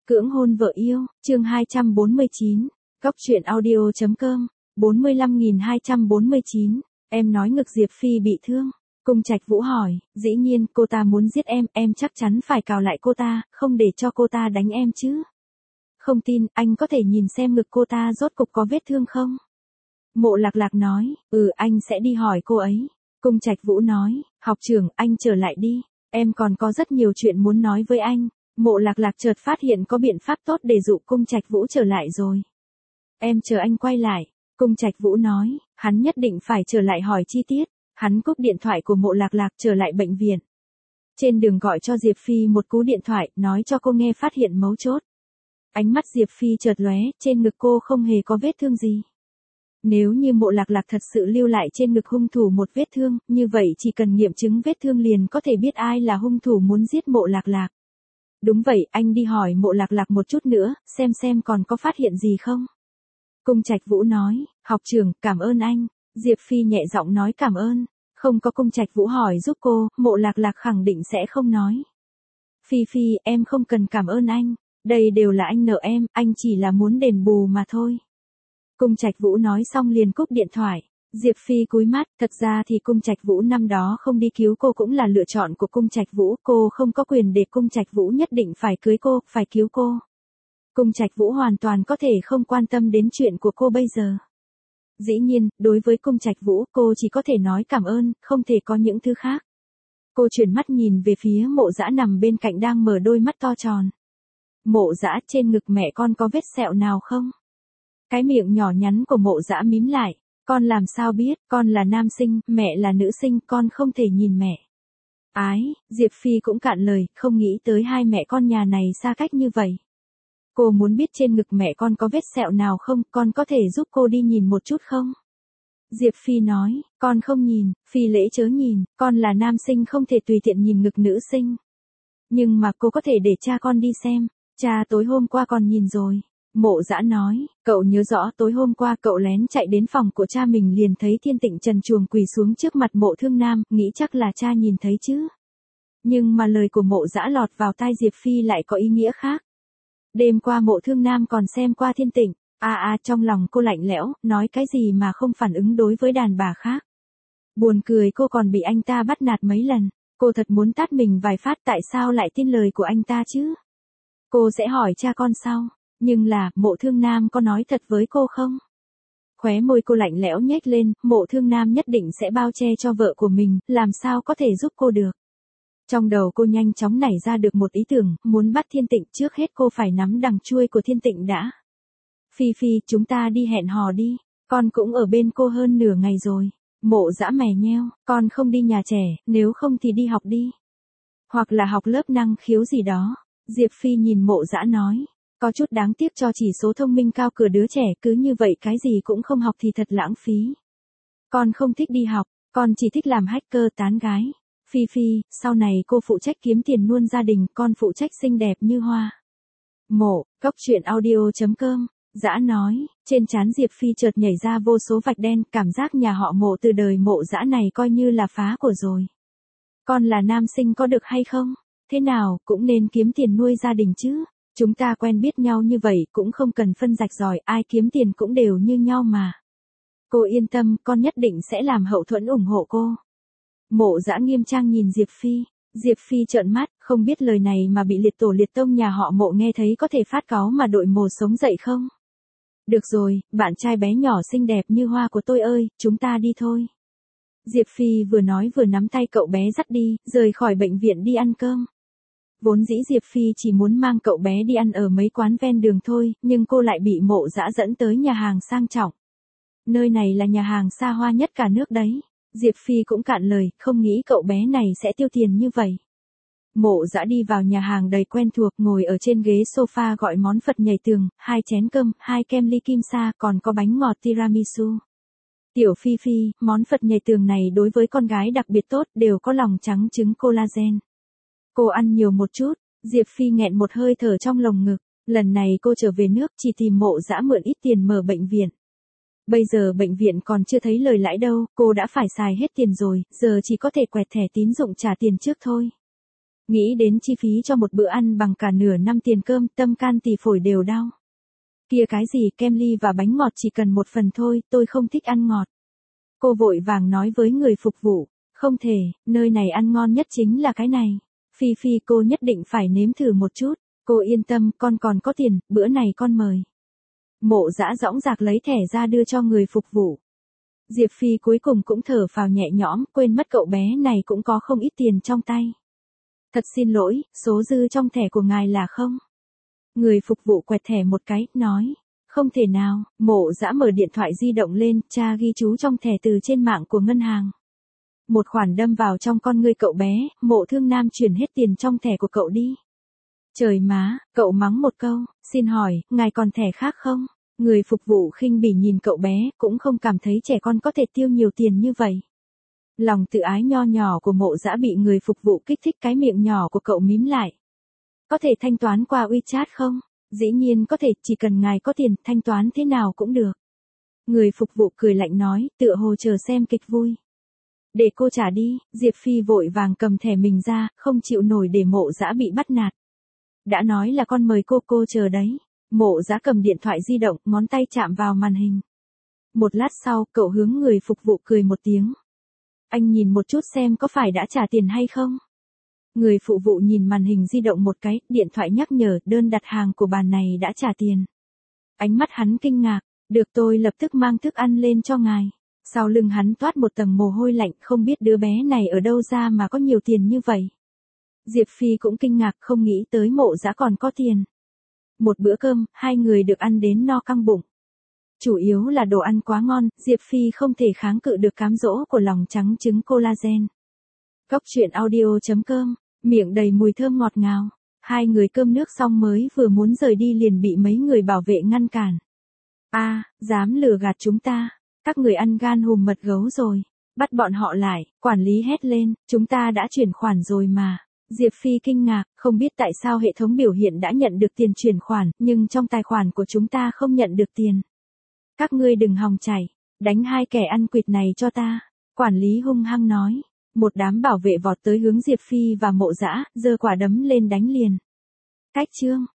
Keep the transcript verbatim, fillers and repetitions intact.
Cưỡng hôn vợ yêu, chương hai trăm bốn mươi chín, Góc truyện audio.com, bốn mươi lăm nghìn hai trăm bốn mươi chín, em nói ngực Diệp Phi bị thương. Cung Trạch Vũ hỏi, dĩ nhiên cô ta muốn giết em, em chắc chắn phải cào lại cô ta, không để cho cô ta đánh em chứ. Không tin, anh có thể nhìn xem ngực cô ta rốt cục có vết thương không? Mộ Lạc Lạc nói, ừ anh sẽ đi hỏi cô ấy. Cung Trạch Vũ nói, học trưởng, anh trở lại đi, em còn có rất nhiều chuyện muốn nói với anh. Mộ Lạc Lạc chợt phát hiện có biện pháp tốt để dụ Cung Trạch Vũ trở lại rồi. Em chờ anh quay lại. Cung Trạch Vũ nói, hắn nhất định phải trở lại hỏi chi tiết. Hắn cúp điện thoại của Mộ Lạc Lạc trở lại bệnh viện. Trên đường gọi cho Diệp Phi một cú điện thoại, nói cho cô nghe phát hiện mấu chốt. Ánh mắt Diệp Phi chợt lóe, trên ngực cô không hề có vết thương gì. Nếu như Mộ Lạc Lạc thật sự lưu lại trên ngực hung thủ một vết thương, như vậy chỉ cần nghiệm chứng vết thương liền có thể biết ai là hung thủ muốn giết Mộ Lạc Lạc. Đúng vậy, anh đi hỏi Mộ Lạc Lạc một chút nữa, xem xem còn có phát hiện gì không. Cung Trạch Vũ nói, học trưởng, cảm ơn anh. Diệp Phi nhẹ giọng nói cảm ơn. Không có Cung Trạch Vũ hỏi giúp cô, Mộ Lạc Lạc khẳng định sẽ không nói. Phi Phi, em không cần cảm ơn anh. Đây đều là anh nợ em, anh chỉ là muốn đền bù mà thôi. Cung Trạch Vũ nói xong liền cúp điện thoại. Diệp Phi cúi mắt, thật ra thì Cung Trạch Vũ năm đó không đi cứu cô cũng là lựa chọn của Cung Trạch Vũ, cô không có quyền để Cung Trạch Vũ nhất định phải cưới cô, phải cứu cô. Cung Trạch Vũ hoàn toàn có thể không quan tâm đến chuyện của cô bây giờ. Dĩ nhiên, đối với Cung Trạch Vũ, cô chỉ có thể nói cảm ơn, không thể có những thứ khác. Cô chuyển mắt nhìn về phía Mộ Dã nằm bên cạnh đang mở đôi mắt to tròn. Mộ Dã, trên ngực mẹ con có vết sẹo nào không? Cái miệng nhỏ nhắn của Mộ Dã mím lại. Con làm sao biết, con là nam sinh, mẹ là nữ sinh, con không thể nhìn mẹ. Ái, Diệp Phi cũng cạn lời, không nghĩ tới hai mẹ con nhà này xa cách như vậy. Cô muốn biết trên ngực mẹ con có vết sẹo nào không, con có thể giúp cô đi nhìn một chút không? Diệp Phi nói, con không nhìn, Phi lễ chớ nhìn, con là nam sinh không thể tùy tiện nhìn ngực nữ sinh. Nhưng mà cô có thể để cha con đi xem, cha tối hôm qua còn nhìn rồi. Mộ Dã nói, cậu nhớ rõ tối hôm qua cậu lén chạy đến phòng của cha mình liền thấy Thiên Tịnh trần truồng quỳ xuống trước mặt Mộ Thương Nam, nghĩ chắc là cha nhìn thấy chứ. Nhưng mà lời của Mộ Dã lọt vào tai Diệp Phi lại có ý nghĩa khác. Đêm qua Mộ Thương Nam còn xem qua Thiên Tịnh, a a trong lòng cô lạnh lẽo, nói cái gì mà không phản ứng đối với đàn bà khác. Buồn cười cô còn bị anh ta bắt nạt mấy lần, cô thật muốn tát mình vài phát tại sao lại tin lời của anh ta chứ. Cô sẽ hỏi cha con sau. Nhưng là, Mộ Thương Nam có nói thật với cô không? Khóe môi cô lạnh lẽo nhếch lên, Mộ Thương Nam nhất định sẽ bao che cho vợ của mình, làm sao có thể giúp cô được. Trong đầu cô nhanh chóng nảy ra được một ý tưởng, muốn bắt Thiên Tịnh trước hết cô phải nắm đằng chuôi của Thiên Tịnh đã. Phi Phi, chúng ta đi hẹn hò đi, con cũng ở bên cô hơn nửa ngày rồi. Mộ Dã mè nheo, con không đi nhà trẻ, nếu không thì đi học đi. Hoặc là học lớp năng khiếu gì đó. Diệp Phi nhìn Mộ Dã nói. Có chút đáng tiếc cho chỉ số thông minh cao cửa đứa trẻ, cứ như vậy cái gì cũng không học thì thật lãng phí. Con không thích đi học, con chỉ thích làm hacker tán gái. Phi Phi, sau này cô phụ trách kiếm tiền nuôi gia đình, con phụ trách xinh đẹp như hoa. Mộ, Góc truyện audio.com, Dã nói, trên trán Diệp Phi chợt nhảy ra vô số vạch đen, cảm giác nhà họ Mộ từ đời Mộ Dã này coi như là phá của rồi. Con là nam sinh có được hay không? Thế nào, cũng nên kiếm tiền nuôi gia đình chứ. Chúng ta quen biết nhau như vậy cũng không cần phân rạch ròi, ai kiếm tiền cũng đều như nhau mà. Cô yên tâm, con nhất định sẽ làm hậu thuẫn ủng hộ cô. Mộ Dã nghiêm trang nhìn Diệp Phi. Diệp Phi trợn mắt, không biết lời này mà bị liệt tổ liệt tông nhà họ Mộ nghe thấy có thể phát cáu mà đội mồ sống dậy không? Được rồi, bạn trai bé nhỏ xinh đẹp như hoa của tôi ơi, chúng ta đi thôi. Diệp Phi vừa nói vừa nắm tay cậu bé dắt đi, rời khỏi bệnh viện đi ăn cơm. Vốn dĩ Diệp Phi chỉ muốn mang cậu bé đi ăn ở mấy quán ven đường thôi, nhưng cô lại bị Mộ Dã dẫn tới nhà hàng sang trọng. Nơi này là nhà hàng xa hoa nhất cả nước đấy. Diệp Phi cũng cạn lời, không nghĩ cậu bé này sẽ tiêu tiền như vậy. Mộ Dã đi vào nhà hàng đầy quen thuộc, ngồi ở trên ghế sofa gọi món Phật nhảy tường, hai chén cơm, hai kem ly kim sa, còn có bánh ngọt tiramisu. Tiểu Phi Phi, món Phật nhảy tường này đối với con gái đặc biệt tốt, đều có lòng trắng trứng collagen. Cô ăn nhiều một chút, Diệp Phi nghẹn một hơi thở trong lồng ngực, lần này cô trở về nước chỉ tìm Mộ Dã mượn ít tiền mở bệnh viện. Bây giờ bệnh viện còn chưa thấy lời lãi đâu, cô đã phải xài hết tiền rồi, giờ chỉ có thể quẹt thẻ tín dụng trả tiền trước thôi. Nghĩ đến chi phí cho một bữa ăn bằng cả nửa năm tiền cơm, tâm can tỳ phổi đều đau. Kia cái gì, kem ly và bánh ngọt chỉ cần một phần thôi, tôi không thích ăn ngọt. Cô vội vàng nói với người phục vụ, không thể, nơi này ăn ngon nhất chính là cái này. Phi Phi cô nhất định phải nếm thử một chút, cô yên tâm, con còn có tiền, bữa này con mời. Mộ Dã dõng dạc lấy thẻ ra đưa cho người phục vụ. Diệp Phi cuối cùng cũng thở phào nhẹ nhõm, quên mất cậu bé này cũng có không ít tiền trong tay. Thật xin lỗi, số dư trong thẻ của ngài là không? Người phục vụ quẹt thẻ một cái, nói. Không thể nào, Mộ Dã mở điện thoại di động lên, tra ghi chú trong thẻ từ trên mạng của ngân hàng. Một khoản đâm vào trong con ngươi cậu bé, Mộ Thương Nam chuyển hết tiền trong thẻ của cậu đi. Trời má, cậu mắng một câu, xin hỏi, ngài còn thẻ khác không? Người phục vụ khinh bỉ nhìn cậu bé, cũng không cảm thấy trẻ con có thể tiêu nhiều tiền như vậy. Lòng tự ái nho nhỏ của Mộ Dã bị người phục vụ kích thích, cái miệng nhỏ của cậu mím lại. Có thể thanh toán qua WeChat không? Dĩ nhiên có thể, chỉ cần ngài có tiền, thanh toán thế nào cũng được. Người phục vụ cười lạnh nói, tựa hồ chờ xem kịch vui. Để cô trả đi, Diệp Phi vội vàng cầm thẻ mình ra, không chịu nổi để Mộ Dã bị bắt nạt. Đã nói là con mời cô, cô chờ đấy. Mộ Dã cầm điện thoại di động, ngón tay chạm vào màn hình. Một lát sau, cậu hướng người phục vụ cười một tiếng. Anh nhìn một chút xem có phải đã trả tiền hay không? Người phục vụ nhìn màn hình di động một cái, điện thoại nhắc nhở, đơn đặt hàng của bàn này đã trả tiền. Ánh mắt hắn kinh ngạc, được, tôi lập tức mang thức ăn lên cho ngài. Sau lưng hắn toát một tầng mồ hôi lạnh, không biết đứa bé này ở đâu ra mà có nhiều tiền như vậy. Diệp Phi cũng kinh ngạc, không nghĩ tới Mộ Dã còn có tiền. Một bữa cơm, hai người được ăn đến no căng bụng. Chủ yếu là đồ ăn quá ngon, Diệp Phi không thể kháng cự được cám dỗ của lòng trắng trứng collagen. Cóc truyện audio chấm com, miệng đầy mùi thơm ngọt ngào. Hai người cơm nước xong mới vừa muốn rời đi liền bị mấy người bảo vệ ngăn cản. A, à, dám lừa gạt chúng ta, các người ăn gan hùm mật gấu rồi. Bắt bọn họ lại, quản lý hét lên, chúng ta đã chuyển khoản rồi mà. Diệp Phi kinh ngạc, không biết tại sao hệ thống biểu hiện đã nhận được tiền chuyển khoản, nhưng trong tài khoản của chúng ta không nhận được tiền. Các ngươi đừng hòng chạy, đánh hai kẻ ăn quỵt này cho ta. Quản lý hung hăng nói. Một đám bảo vệ vọt tới hướng Diệp Phi và Mộ Dã, giơ quả đấm lên đánh liền. Cách chương